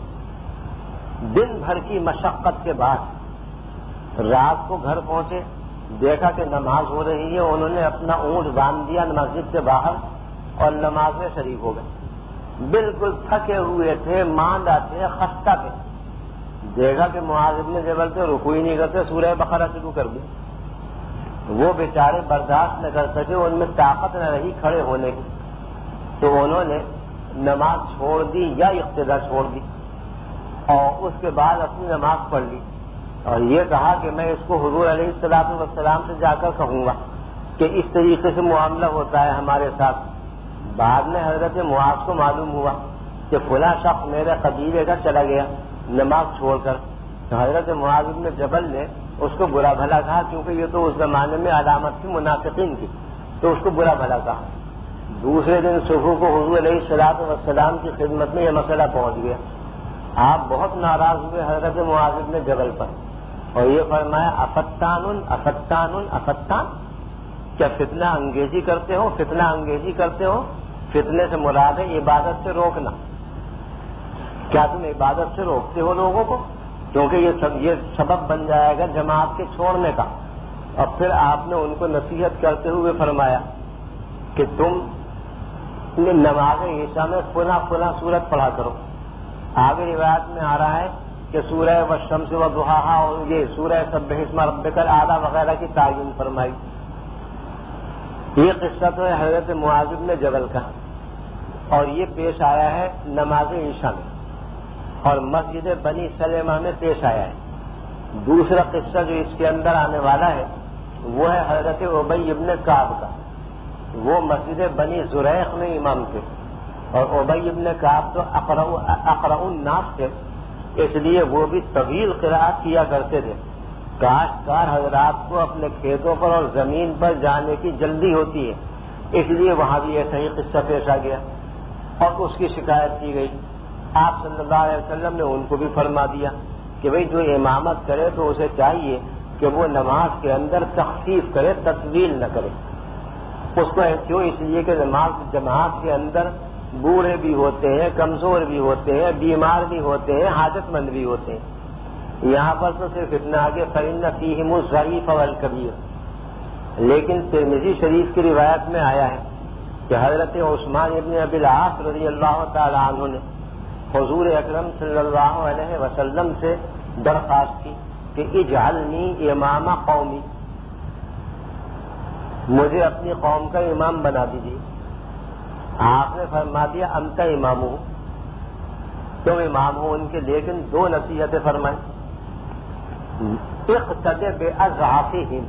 دن بھر کی مشقت کے بعد رات کو گھر پہنچے، دیکھا کہ نماز ہو رہی ہے. انہوں نے اپنا اونٹ باندھ دیا مسجد سے باہر اور نماز میں شریک ہو گئے. بالکل تھکے ہوئے تھے، ماندہ تھے، خستہ تھے. دیکھا کہ معاذ بن جبل تو رکوع ہی نہیں کرتے، سورہ بقرہ شروع کر دی. وہ بیچارے برداشت نہ کر سکے، ان میں طاقت نہ رہی کھڑے ہونے کی، تو انہوں نے نماز چھوڑ دی یا اقتدا چھوڑ دی اور اس کے بعد اپنی نماز پڑھ لی اور یہ کہا کہ میں اس کو حضور علیہ الصلوۃ والسلام سے جا کر کہوں گا کہ اس طریقے سے معاملہ ہوتا ہے ہمارے ساتھ. بعد میں حضرت معاذ کو معلوم ہوا کہ فلاں شخص میرے قبیلے کا چلا گیا نماز چھوڑ کر. تو حضرت معاذ بن جبل نے اس کو برا بھلا کہا، کیونکہ یہ تو اس زمانے میں علامت تھی منافقین کی، تو اس کو برا بھلا کہا. دوسرے دن صبح کو حضور علیہ الصلوۃ والسلام کی خدمت میں یہ مسئلہ پہنچ گیا. آپ بہت ناراض ہوئے حضرت معاذ بن جبل پر اور یہ فرمایا افتان افتان افتان، کیا فتنہ انگیزی کرتے ہو فتنہ انگیزی کرتے ہو فتنے سے مراد ہے عبادت سے روکنا. کیا تم عبادت سے روکتے ہو لوگوں کو؟ کیونکہ یہ سب یہ سبب بن جائے گا جماعت کے چھوڑنے کا. اور پھر آپ نے ان کو نصیحت کرتے ہوئے فرمایا کہ تم نماز عشاء میں فلاں فلاں سورت پڑھا کرو. آگے روایت میں آ رہا ہے کہ سورہ والشمس وضحاہا اور یہ سورہ سبح اسم ربک الاعلی وغیرہ کی تعین فرمائی. یہ قصہ تو ہے حضرت معاذ بن جبل کا، اور یہ پیش آیا ہے نماز عشاء میں اور مسجد بنی سلمہ میں پیش آیا ہے. دوسرا قصہ جو اس کے اندر آنے والا ہے وہ ہے حضرت ابی ابن کعب کا. وہ مسجد بنی زریق میں امام تھے، اور ابی ابن کعب تو اقرأ الناس تھے، اس لیے وہ بھی طویل قرأت کیا کرتے تھے. کاشتکار حضرات کو اپنے کھیتوں پر اور زمین پر جانے کی جلدی ہوتی ہے، اس لیے وہاں بھی ایسا ہی قصہ پیش آ گیا اور اس کی شکایت کی گئی. آپ صلی اللہ علیہ وسلم نے ان کو بھی فرما دیا کہ بھئی جو امامت کرے تو اسے چاہیے کہ وہ نماز کے اندر تخفیف کرے، تطویل نہ کرے. اس کو کیوں؟ اس لیے کہ نماز جماعت کے اندر بوڑھے بھی ہوتے ہیں، کمزور بھی ہوتے ہیں، بیمار بھی ہوتے ہیں، حاجت مند بھی ہوتے ہیں. یہاں پر تو صرف اتنا آگے فَإِنَّ فِيهِمُ الضَّعِيفَ وَالْكَبِيرَ. لیکن ترمذی شریف کی روایت میں آیا ہے کہ حضرت عثمان ابن ابی العاص رضی اللہ تعالی عنہ نے حضور اکرم صلی اللہ علیہ وسلم سے درخواست کی کہ اجعلنی امام قومی، مجھے اپنی قوم کا امام بنا دیجیے. آپ نے فرما دیا انت امام ہوں، تم امام ہو ان کے. لیکن دو نصیحتیں فرمائیں. اقتد باضعافہم،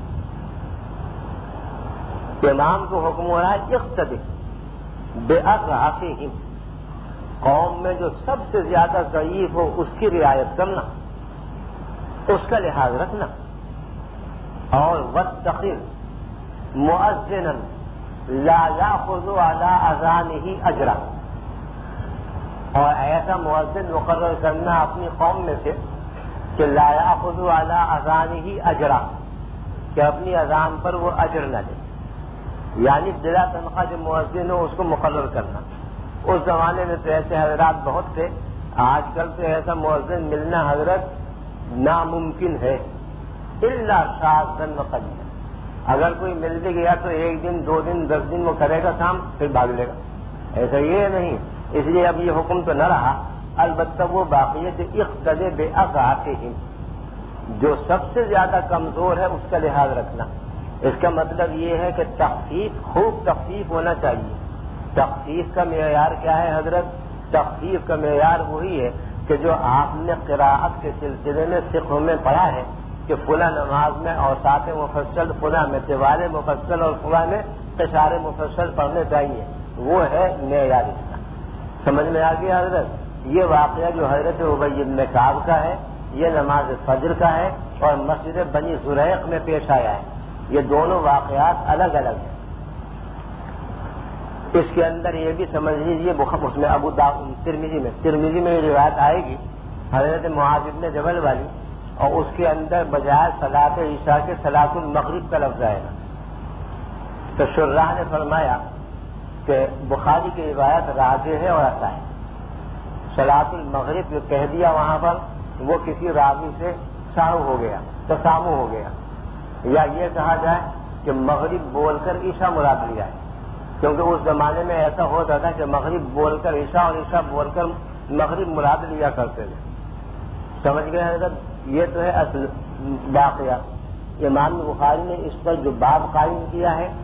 امام کو حکم ہو رہا ہے اقتد باضعافہم، قوم میں جو سب سے زیادہ ضعیف ہو اس کی رعایت کرنا، اس کا لحاظ رکھنا. اور واتخذ مؤذنا لا یاخذ علی اذانہ اجرا، اور ایسا مؤذن مقرر کرنا اپنی قوم میں سے کہ لا یاخذ علی اذانہ اجرا، کہ اپنی اذان پر وہ اجر نہ دے، یعنی بلا تنخواہ جو مؤذن ہو اس کو مقرر کرنا. اس زمانے میں تو ایسے حضرات بہت تھے، آج کل تو ایسا مؤذن ملنا حضرت ناممکن ہے. الا شاذا وقلیلا، اگر کوئی مل بھی گیا تو ایک دن دو دن دس دن وہ کرے گا کام پھر بھاگ لے گا. ایسا یہ نہیں، اس لیے اب یہ حکم تو نہ رہا. البتہ وہ باقی ہے کہ اقتدی باضعافہم، جو سب سے زیادہ کمزور ہے اس کا لحاظ رکھنا. اس کا مطلب یہ ہے کہ تخفیف، خوب تخفیف ہونا چاہیے. تخفیف کا معیار کیا ہے حضرت؟ تخفیف کا معیار وہی ہے کہ جو آپ نے قراءت کے سلسلے میں فقہ میں پڑھا ہے کہ فلاں نماز میں اوساط مفصل، فلاں میں طوال مفصل اور فلاں میں قصار مفصل پڑھنے چاہیے، وہ ہے معیار. اس کا سمجھ میں آ گیا حضرت؟ یہ واقعہ جو حضرت ابی بن کعب کا ہے یہ نماز فجر کا ہے اور مسجد بنی زریق میں پیش آیا ہے. یہ دونوں واقعات الگ الگ ہیں. اس کے اندر یہ بھی سمجھ لیجیے اس میں ابو داؤد ترمذی میں ترمذی میں یہ روایت آئے گی حضرت معاذ بن جبل والی، اور اس کے اندر بجائے صلاۃ عشاء کے صلاۃ المغرب کا لفظ آئے گا. تو شراح نے فرمایا کہ بخاری کی روایت راجح ہے اور اصح ہے. صلاۃ المغرب جو کہہ دیا وہاں پر وہ کسی راوی سے ساہو ہو گیا، تسامو ہو گیا، یا یہ کہا جائے کہ مغرب بول کر عشاء مراد لیا ہے، کیونکہ اس زمانے میں ایسا ہوتا تھا کہ مغرب بول کر عشاء اور عشاء بول کر مغرب مراد لیا کرتے تھے. سمجھ گئے حضرت؟ یہ تو ہے اصل واقعہ. امام بخاری نے اس پر جو باب قائم کیا ہے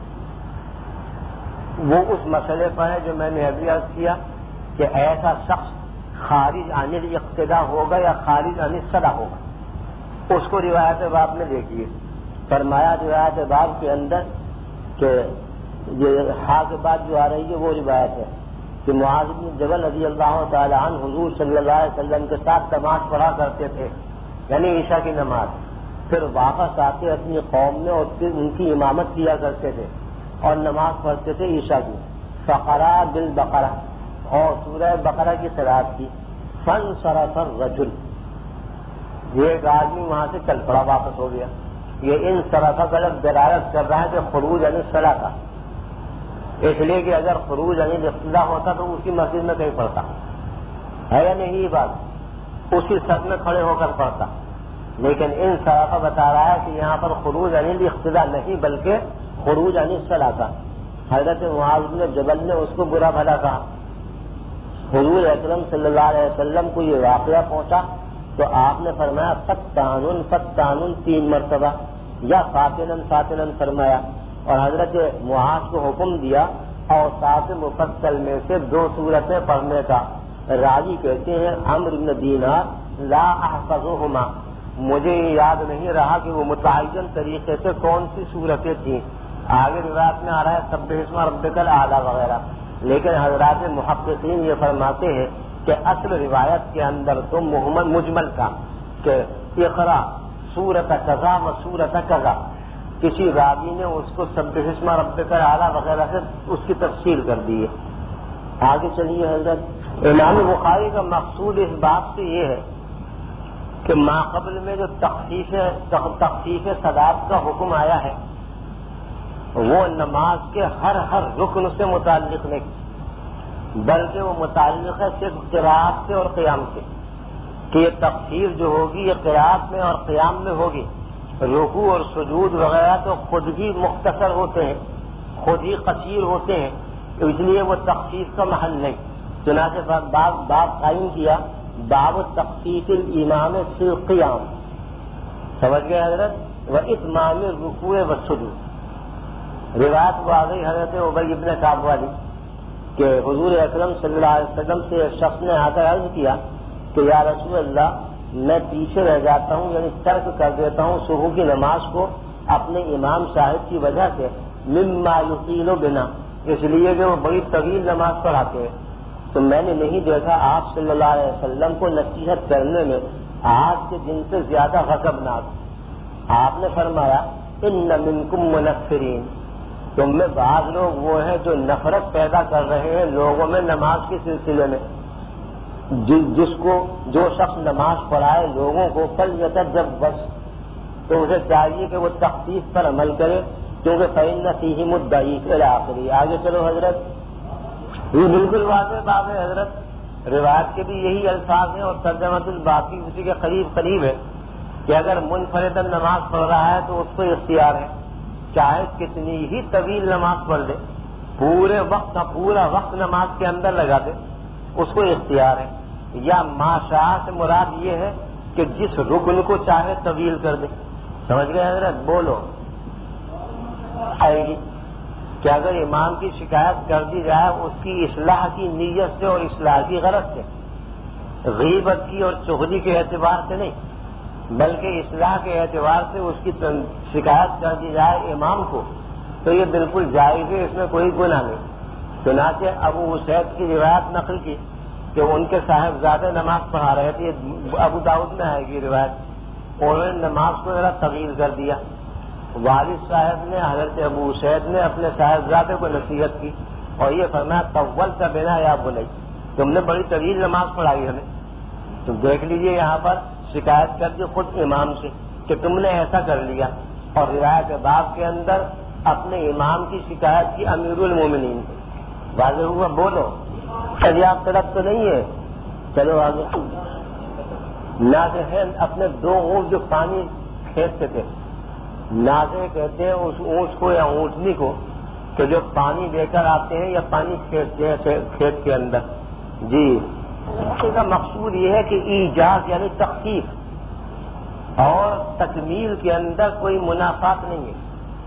وہ اس مسئلے پر ہے جو میں نے ابھی عرض کیا کہ ایسا شخص خارج عن الاقتداء ہوگا یا خارج عن الصلاح ہوگا. اس کو روایت باب میں دیکھیے. فرمایا روایت باب کے اندر کہ یہ ہا کے بعد جو آ رہی ہے وہ روایت ہے کہ معاذ بن جبل رضی اللہ تعالی عنہ حضور صلی اللہ علیہ وسلم کے ساتھ نماز پڑھا کرتے تھے، یعنی عشاء کی نماز. پھر واپس آتے اپنی قوم میں اور پھر ان کی امامت کیا کرتے تھے اور نماز پڑھتے تھے عشاء کی. فقرا بالبقرہ، اور سورہ بقرہ کی قرأت کی. فانصرف الرجل، یہ ایک آدمی وہاں سے چل پڑا، واپس ہو گیا. یہ ان صرفہ غلط دلالت کر رہا ہے کہ خروج عن الصلاۃ کا، اس لیے کہ اگر خروج عن الاقتداء ہوتا تو اسی مسجد میں کہیں پڑھتا ہے یا نہیں. یہ بات اسی صف میں کھڑے ہو کر پڑھتا. لیکن ان صرفہ بتا رہا ہے کہ یہاں پر خروج عن الاقتداء نہیں بلکہ خروج عن الصلاۃ کا. حضرت معاذ بن جبل نے اس کو برا بھلا کہا. حضور اکرم صلی اللہ علیہ وسلم کو یہ واقعہ پہنچا تو آپ نے فرمایا فتانن فتانن تین مرتبہ یا فاتنن فاتنن فرمایا, اور حضرت معاذ کو حکم دیا اور سات مفصل میں سے دو سورتیں پڑھنے کا. راوی کہتے ہیں عمرو بن دینار لا احفظهما, مجھے یاد نہیں رہا کہ وہ متعین طریقے سے کون سی صورتیں تھیں. آگے روایت میں آ رہا ہے سبح اسم ربک الاعلی وغیرہ, لیکن حضرات محققین یہ فرماتے ہیں کہ اصل روایت کے اندر تو محمد مجمل کا کہ اقرا سورت کذا و سورت کذا, کسی راوی نے اس کو سبح اسم ربک الاعلی وغیرہ سے اس کی تفصیل کر دی ہے. آگے چلیے. حضرت امام بخاری کا مقصود اس بات سے یہ ہے کہ ماقبل میں جو تخفیف تخفیف صلات کا حکم آیا ہے وہ نماز کے ہر ہر رکن سے متعلق نہیں, بلکہ وہ متعلق ہے صرف قراءت سے اور قیام سے, کہ یہ تخفیف جو ہوگی یہ قراءت میں اور قیام میں ہوگی. رکوع اور سجود وغیرہ تو خود ہی مختصر ہوتے ہیں, خود ہی قصیر ہوتے ہیں, اس لیے وہ تخفیف کا محل نہیں. چنانچہ باب باب قائم کیا باب تخفیف الامام فی القیام, سمجھ گئے حضرت, و اتمام الرکوع و سجود. روایت کو آ گئی حضرت ابی بن کعب والی کہ حضور اکرم صلی اللہ علیہ وسلم سے ایک شخص نے آ کر عرض کیا کہ یا رسول اللہ میں پیچھے رہ جاتا ہوں, یعنی ترک کر دیتا ہوں صبح کی نماز کو اپنے امام صاحب کی وجہ سے, مما یطیل بنا, اس لیے کہ وہ بڑی طویل نماز پڑھاتے ہیں. تو میں نے نہیں دیکھا آپ صلی اللہ علیہ وسلم کو نصیحت کرنے میں آج کے دن سے زیادہ غضبناک. آپ نے فرمایا ان منکم منفرین, تم میں بعض لوگ وہ ہیں جو نفرت پیدا کر رہے ہیں لوگوں میں نماز کے سلسلے میں. جس کو جو شخص نماز پڑھائے لوگوں کو فلیتجب بس, تو اسے چاہیے کہ وہ تخفیف پر عمل کرے, کیونکہ فإن فیہم الضعیف الی آخری. آگے چلو حضرت, یہ بالکل واضح بات ہے حضرت. روایت کے بھی یہی الفاظ ہیں اور ترجمۃ الباقی اسی کے قریب قریب ہے کہ اگر منفردن نماز پڑھ رہا ہے تو اس کو اختیار ہے, چاہے کتنی ہی طویل نماز پڑھ لے, پورے وقت کا پورا وقت نماز کے اندر لگا دے, اس کو اختیار ہے. یا ماشاء سے مراد یہ ہے کہ جس رکن کو چاہے طویل کر دے. سمجھ گئے حضرت؟ بولو آئے گی کہ اگر امام کی شکایت کر دی جائے اس کی اصلاح کی نیت سے اور اصلاح کی غرض سے, غیبت کی اور چغلی کے اعتبار سے نہیں, بلکہ اصلاح کے اعتبار سے اس کی شکایت کر دی جائے امام کو, تو یہ بالکل جائز ہے, اس میں کوئی گناہ نہیں. چنانچہ ابو اسید کی روایت نقل کی کہ ان کے صاحب زیادہ نماز پڑھا رہے تھے, ابو داؤد میں آئے گی روایت, انہوں نے نماز کو ذرا طویل کر دیا. والد صاحب نے حضرت ابو اسید نے اپنے صاحبزادے کو نصیحت کی اور یہ فرمایا طول کا بنا یا بنائی, تم نے بڑی طویل نماز پڑھائی ہمیں. تو دیکھ لیجئے یہاں پر شکایت کر دی خود امام سے کہ تم نے ایسا کر لیا, اور روایت باب کے اندر اپنے امام کی شکایت کی امیر المومنین سے. واضح ہوا؟ بولو شریعت طلب تو نہیں ہے. چلو آگے. نازے ہیں اپنے دو اونٹ جو پانی کھینچتے تھے, نازے کہتے ہیں اس اونٹ کو یا اونٹنی کو کہ جو پانی لے کر آتے ہیں یا پانی کھینچتے ہیں کھیت کے اندر. جی, اس کا مقصود یہ ہے کہ ایجاز یعنی تخفیف اور تکمیل کے اندر کوئی منافات نہیں ہے.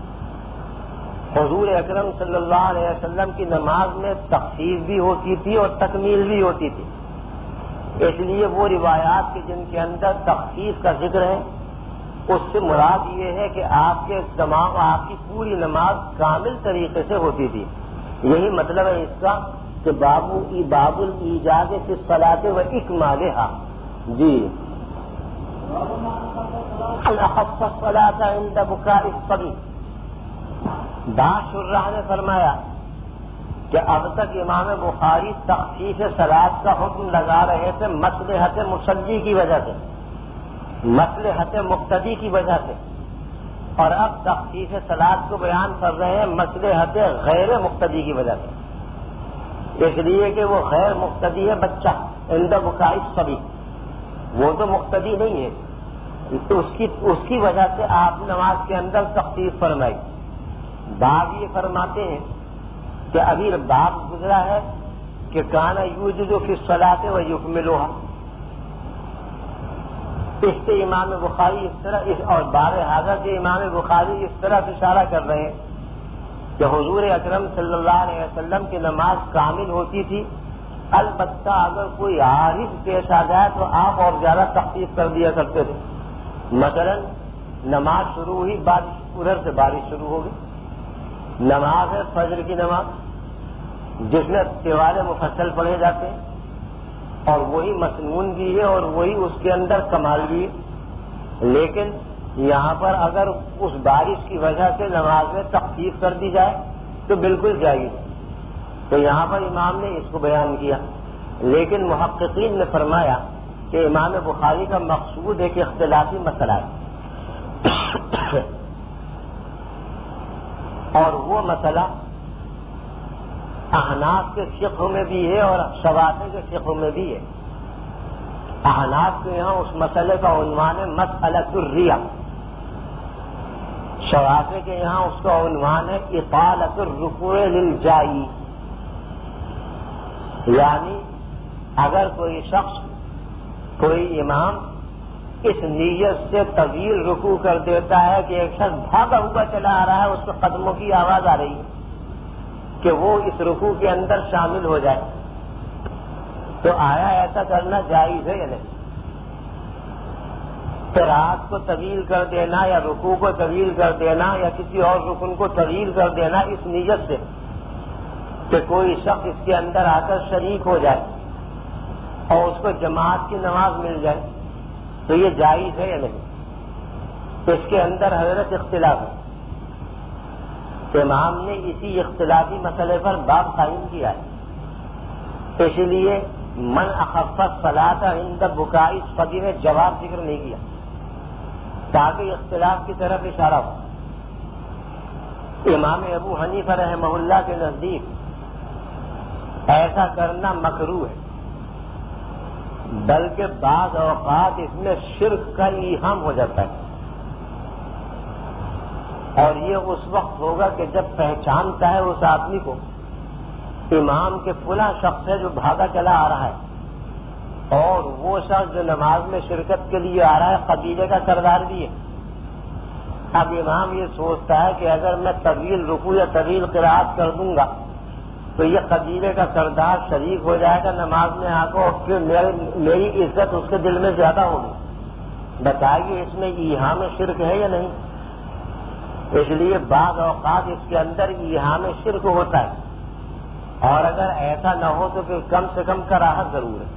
حضور اکرم صلی اللہ علیہ وسلم کی نماز میں تخفیف بھی ہوتی تھی اور تکمیل بھی ہوتی تھی, اس لیے وہ روایات کے جن کے اندر تخفیف کا ذکر ہے اس سے مراد یہ ہے کہ آپ کے تمام آپ کی پوری نماز کامل طریقے سے ہوتی تھی. یہی مطلب ہے اس کا کہ بابو باب الایجاز فی الصلاۃ و اکمالھا. جی, اخف الصلاۃ عند بکاء الصبی. بعض شراح نے فرمایا کہ اب تک امام بخاری تخفیف صلاۃ کا حکم لگا رہے تھے مصلحت مصلی کی وجہ سے, مصلحت مقتدی کی وجہ سے, اور اب تخفیف صلاۃ کو بیان کر رہے ہیں مصلحت غیر مقتدی کی وجہ سے, اس لیے کہ وہ غیر مقتدی ہے بچہ عند بکاء الصبی, وہ تو مقتدی نہیں ہے, تو اس کی اس کی وجہ سے آپ نماز کے اندر تخفیف فرمائی. بعض یہ فرماتے ہیں کہ ابھی باب گزرا ہے کہ کانا یوجد فی الصلاۃ و یکملھا، اس سے امام بخاری اس طرح اس اور باب حاضر سے امام بخاری اس طرح سے اشارہ کر رہے ہیں کہ حضور اکرم صلی اللہ علیہ وسلم کی نماز کامل ہوتی تھی، البتہ اگر کوئی عارض پیش آ جائے تو آپ اور زیادہ تخفیف کر دیا کرتے تھے. مثلا نماز شروع ہوئی، بارش ادھر سے بارش شروع ہو گئی، نماز ہے فجر کی نماز جس میں تیوار مفصل پڑھے جاتے ہیں اور وہی مسنون بھی ہے اور وہی اس کے اندر کمال بھی ہے، لیکن یہاں پر اگر اس بارش کی وجہ سے نماز میں تخفیف کر دی جائے تو بالکل جائز. تو یہاں پر امام نے اس کو بیان کیا، لیکن محققین نے فرمایا کہ امام بخاری کا مقصود ایک اختلافی مسئلہ ہے اور وہ مسئلہ احناف کے فقہ میں بھی ہے اور شوافی کے فقہ میں بھی ہے. احناف کے یہاں اس مسئلے کا عنوان ہے مسئلۃ الریا، شوافی کے یہاں اس کا عنوان ہے اطالۃ الرکوع للجائی. یعنی اگر کوئی شخص کوئی امام اس نیت سے طویل رکوع کر دیتا ہے کہ ایک شخص بھاگا ہوا چلا آ رہا ہے، اس کے قدموں کی آواز آ رہی ہے کہ وہ اس رکوع کے اندر شامل ہو جائے، تو آیا ایسا کرنا جائز ہے یا نہیں؟ قرات کو طویل کر دینا یا رکوع کو طویل کر دینا یا کسی اور رکن کو طویل کر دینا اس نیت سے کہ کوئی شخص اس کے اندر آ کر شریک ہو جائے اور اس کو جماعت کی نماز مل جائے، تو یہ جائز ہے یا نہیں؟ اس کے اندر حضرت اختلاف ہے. امام نے اسی اختلافی مسئلے پر باب قائم کیا ہے، اس لیے من اخف الصلاۃ عند بکاء الصبی نے جواب ذکر نہیں کیا تاکہ اختلاف کی طرف اشارہ ہو. امام ابو حنیفہ رحمہ اللہ کے نزدیک ایسا کرنا مکروہ ہے، بلکہ بعض اوقات اس میں شرک کا ایہام ہو جاتا ہے، اور یہ اس وقت ہوگا کہ جب پہچانتا ہے اس آدمی کو امام کے فلاں شخص ہے جو بھاگا چلا آ رہا ہے اور وہ شخص جو نماز میں شرکت کے لیے آ رہا ہے قبیلے کا سردار بھی ہے. اب امام یہ سوچتا ہے کہ اگر میں طویل رکوع یا طویل قرات کر دوں گا تو یہ قبیلے کا سردار شریک ہو جائے گا نماز میں آ کر، اور پھر میری عزت اس کے دل میں زیادہ ہوگی. بتائیے اس میں ایہام شرک ہے یا نہیں؟ اس لیے بعض اوقات اس کے اندر ایہام شرک ہوتا ہے، اور اگر ایسا نہ ہو تو پھر کم سے کم کراہت ضرور ہے.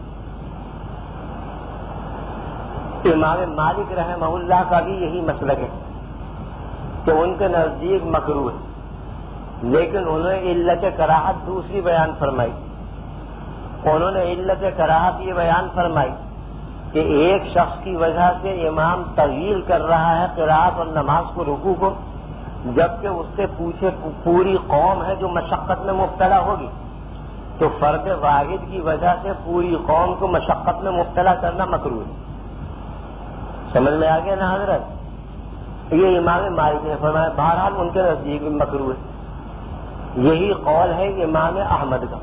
امام مالک رحمہ اللہ کا بھی یہی مسلک ہے کہ ان کے نزدیک مکروہ ہے، لیکن انہوں نے علت کراہت دوسری بیان فرمائی. انہوں نے علت کراہت یہ بیان فرمائی کہ ایک شخص کی وجہ سے امام طویل کر رہا ہے قرات اور نماز کو رکوع کو، جبکہ اس سے پوچھے پوری قوم ہے جو مشقت میں مبتلا ہوگی، تو فرد واحد کی وجہ سے پوری قوم کو مشقت میں مبتلا کرنا مکروہ ہے. سمجھ میں آ گیا نا حضرت؟ یہ امام مالک نے فرمایا. بہرحال ان کے نزدیک مکروہ ہے. یہی قول ہے امام احمد کا.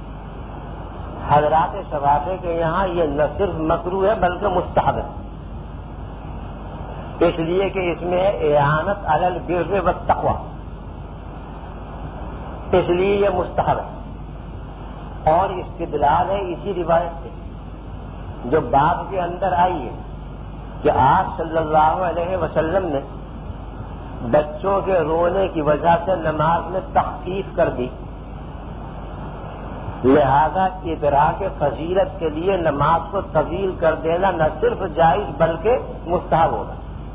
حضرات شوافی کے یہاں یہ نہ صرف مکروہ ہے بلکہ مستحب ہے، اس لیے کہ اس میں اعانت علی البر والتقوی، اس لیے یہ مستحب ہے. اور استدلال ہے اسی روایت سے جو باب کے اندر آئی ہے کہ آپ صلی اللہ علیہ وسلم نے بچوں کے رونے کی وجہ سے نماز میں تخفیف کر دی، لہذا ادراک فضیلت کے لیے نماز کو طویل کر دینا نہ صرف جائز بلکہ مستحب ہوگا.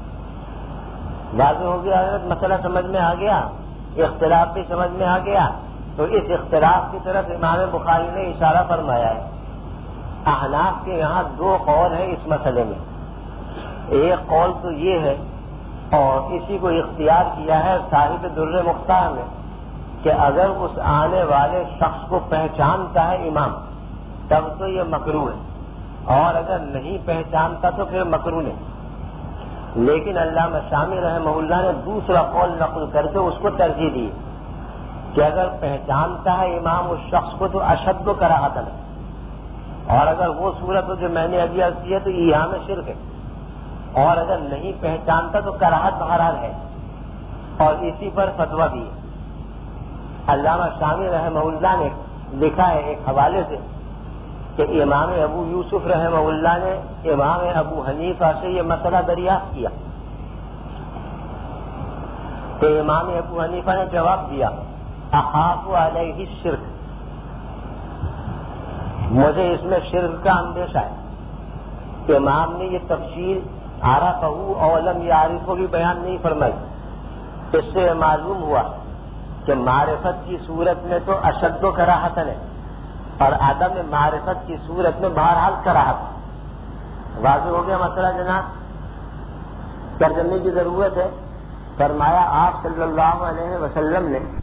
واضح ہو گیا حضرت؟ مسئلہ سمجھ میں آ گیا، اختلاف بھی سمجھ میں آ گیا. تو اس اختلاف کی طرف امام بخاری نے اشارہ فرمایا ہے. احناف کے یہاں دو قول ہیں اس مسئلے میں. ایک قول تو یہ ہے اور اسی کو اختیار کیا ہے صاحب در مختار نے کہ اگر اس آنے والے شخص کو پہچانتا ہے امام تب تو یہ مکروہ ہے، اور اگر نہیں پہچانتا تو پھر مکروہ نہیں. لیکن علامہ شامی رحمہ اللہ نے دوسرا قول نقل کر کے اس کو ترجیح دی کہ اگر پہچانتا ہے امام اس شخص کو تو اشد و کراہت ہے، اور اگر وہ صورت ہو جو میں نے ابھی عرض کی ہے تو ایہام شرک ہے، اور اگر نہیں پہچانتا تو کراہت بہرحال ہے، اور اسی پر فتویٰ بھی ہے۔ علامہ شامی رحمہ اللہ نے لکھا ہے ایک حوالے سے کہ امام ابو یوسف رحمہ اللہ نے امام ابو حنیفہ سے یہ مسئلہ دریافت کیا، تو امام ابو حنیفہ نے جواب دیا اخاف علیہ الشرک، مجھے اس میں شرک کا اندیشہ ہے۔ امام نے یہ تفصیل عرفہ اور لم یعرفہ بھی بیان نہیں فرمائی، اس سے معلوم ہوا کہ معرفت کی صورت میں تو اشد و کراہت ہے، اور عدم معرفت کی صورت میں بہرحال کراہت۔ واضح ہو گیا مسئلہ جناب؟ ترجمے کی ضرورت ہے۔ فرمایا آپ صلی اللہ علیہ وسلم نے